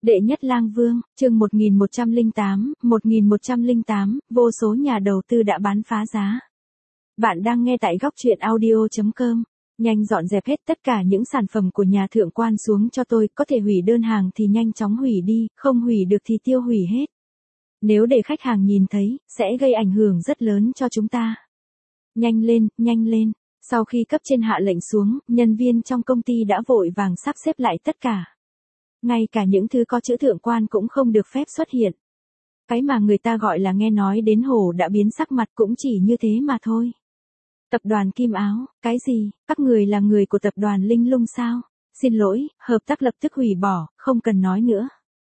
Đệ nhất lang vương, chương 1108, vô số nhà đầu tư đã bán phá giá. Bạn đang nghe tại góc truyện audio.com. Nhanh dọn dẹp hết tất cả những sản phẩm của nhà thượng quan xuống cho tôi, có thể hủy đơn hàng thì nhanh chóng hủy đi, không hủy được thì tiêu hủy hết. Nếu để khách hàng nhìn thấy, sẽ gây ảnh hưởng rất lớn cho chúng ta. Nhanh lên, nhanh lên. Sau khi cấp trên hạ lệnh xuống, nhân viên trong công ty đã vội vàng sắp xếp lại tất cả. Ngay cả những thứ có chữ thượng quan cũng không được phép xuất hiện. Cái mà người ta gọi là nghe nói đến hổ đã biến sắc mặt cũng chỉ như thế mà thôi. Tập đoàn Kim Áo, cái gì, các người là người của tập đoàn Linh Lung sao? Xin lỗi, hợp tác lập tức hủy bỏ, không cần nói nữa.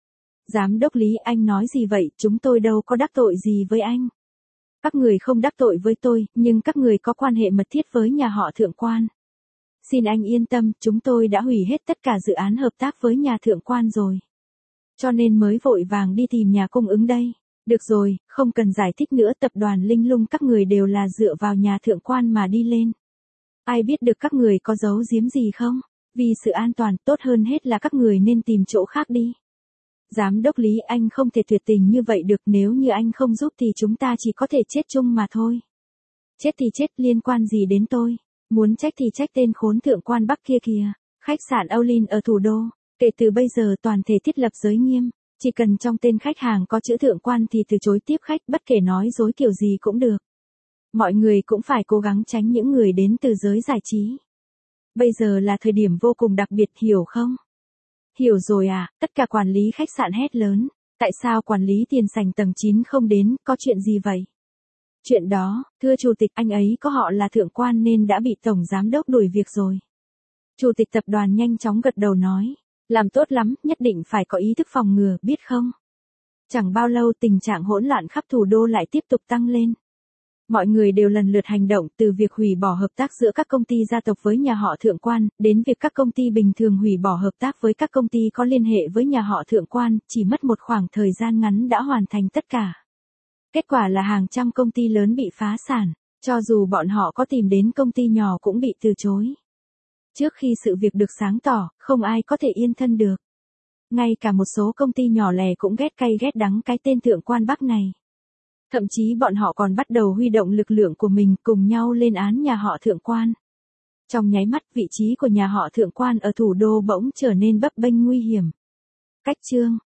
Giám đốc Lý, anh nói gì vậy, chúng tôi đâu có đắc tội gì với anh. Các người không đắc tội với tôi, nhưng các người có quan hệ mật thiết với nhà họ thượng quan. Xin anh yên tâm, chúng tôi đã hủy hết tất cả dự án hợp tác với nhà thượng quan rồi. Cho nên mới vội vàng đi tìm nhà cung ứng đây. Được rồi, không cần giải thích nữa, tập đoàn Linh Lung các người đều là dựa vào nhà thượng quan mà đi lên. Ai biết được các người có giấu giếm gì không? Vì sự an toàn, tốt hơn hết là các người nên tìm chỗ khác đi. Giám đốc Lý, anh không thể tuyệt tình như vậy được, nếu như anh không giúp thì chúng ta chỉ có thể chết chung mà thôi. Chết thì chết, liên quan gì đến tôi? Muốn trách thì trách tên khốn thượng quan Bắc kia kìa. Khách sạn Aulin ở thủ đô, kể từ bây giờ toàn thể thiết lập giới nghiêm, chỉ cần trong tên khách hàng có chữ thượng quan thì từ chối tiếp khách, bất kể nói dối kiểu gì cũng được. Mọi người cũng phải cố gắng tránh những người đến từ giới giải trí. Bây giờ là thời điểm vô cùng đặc biệt, hiểu không? Hiểu rồi à, tất cả quản lý khách sạn hét lớn. Tại sao quản lý tiền sảnh tầng 9 không đến, có chuyện gì vậy? Chuyện đó, thưa chủ tịch, anh ấy có họ là thượng quan nên đã bị tổng giám đốc đuổi việc rồi. Chủ tịch tập đoàn nhanh chóng gật đầu nói. Làm tốt lắm, nhất định phải có ý thức phòng ngừa, biết không? Chẳng bao lâu tình trạng hỗn loạn khắp thủ đô lại tiếp tục tăng lên. Mọi người đều lần lượt hành động, từ việc hủy bỏ hợp tác giữa các công ty gia tộc với nhà họ thượng quan, đến việc các công ty bình thường hủy bỏ hợp tác với các công ty có liên hệ với nhà họ thượng quan, chỉ mất một khoảng thời gian ngắn đã hoàn thành tất cả. Kết quả là hàng trăm công ty lớn bị phá sản, cho dù bọn họ có tìm đến công ty nhỏ cũng bị từ chối. Trước khi sự việc được sáng tỏ, không ai có thể yên thân được. Ngay cả một số công ty nhỏ lẻ cũng ghét cay ghét đắng cái tên thượng quan Bắc này. Thậm chí bọn họ còn bắt đầu huy động lực lượng của mình cùng nhau lên án nhà họ thượng quan. Trong nháy mắt, vị trí của nhà họ thượng quan ở thủ đô bỗng trở nên bấp bênh nguy hiểm. Cách chương